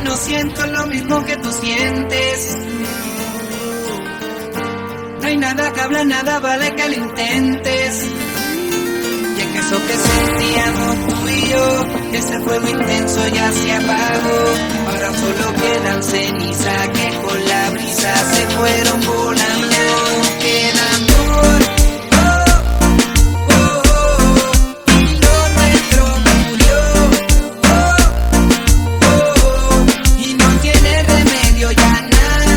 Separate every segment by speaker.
Speaker 1: no siento lo mismo que tú sientes. No hay nada que hablar, nada vale que lo intentes. Y en eso que sentíamos tú y yo, ese fuego intenso ya se apagó. Ahora solo quedan cenizas que con la brisa se fueron volando. Queda amor, y lo nuestro murió, y no tiene remedio ya nada.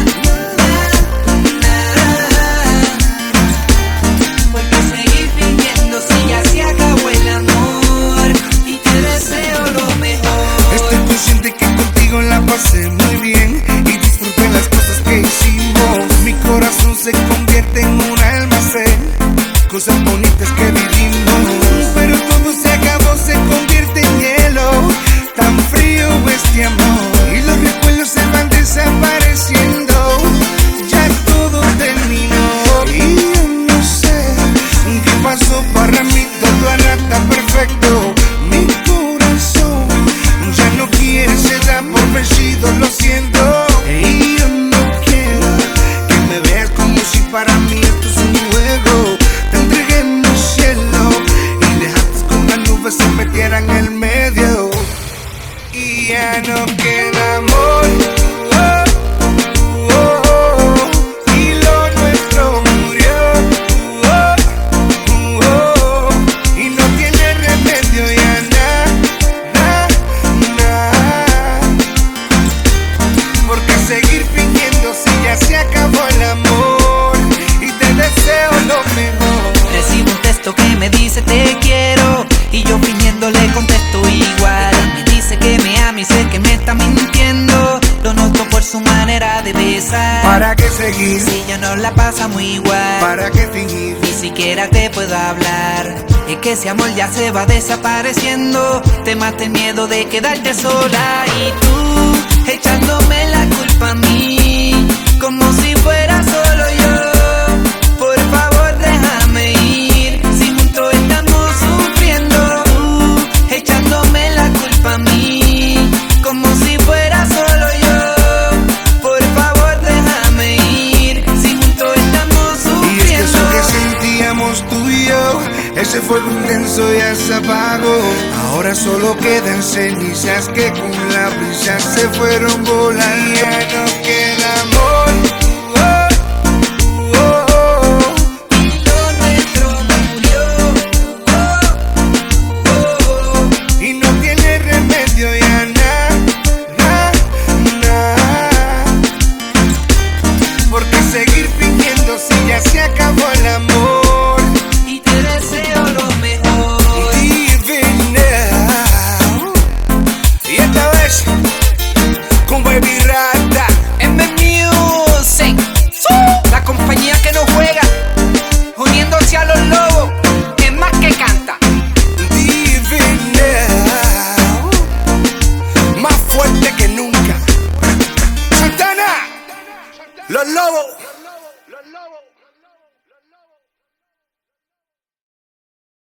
Speaker 1: Porque seguir viviendo si ya se acabó el amor, y te deseo lo mejor.
Speaker 2: Estoy consciente que contigo la pasé muy bien y disfruté las cosas que hicimos. Mi corazón se convierte en un almacén, cosas bonitas que vivimos. Pero todo se acabó, se convierte en hielo, tan frío este amor. Y los recuerdos se van desapareciendo, ya todo terminó. Y yo no sé qué pasó, para mí todo era tan perfecto. Mi corazón ya no quiere, se da por vencido, lo siento. Y yo no quiero que me veas como si para mí esto es un juego. Te entregué mi cielo y dejaste con las nubes se metieran en el medio. Y ya no queda amor. Y lo nuestro murió. Y no tiene remedio ya nada. Porque seguir fingiendo si ya se acabó el amor. Y te deseo lo mejor.
Speaker 1: Recibo un texto que me dice te quiero, y yo fingiendo le contesto igual. Me dice que me ama y sé que me está mintiendo, lo noto por su manera de besar.
Speaker 2: ¿Para qué seguir?
Speaker 1: Si ya no la pasa muy igual,
Speaker 2: ¿Para qué fingir?
Speaker 1: ni siquiera te puedo hablar. Es que ese amor ya se va desapareciendo, te mata el miedo de quedarte sola. Y tú echándome la culpa a mí, como si fuera solo yo. Por favor déjame ir, si juntos estamos sufriendo. Tú echándome la culpa a mí, como si fuera solo yo. Por favor déjame ir, si juntos estamos
Speaker 2: Y es que eso
Speaker 1: sufriendo.
Speaker 2: que sentíamos tú y yo, ese fuego intenso ya se apagó. Ahora solo quedan cenizas que con la brisa se fueron volando. Ya no queda amor.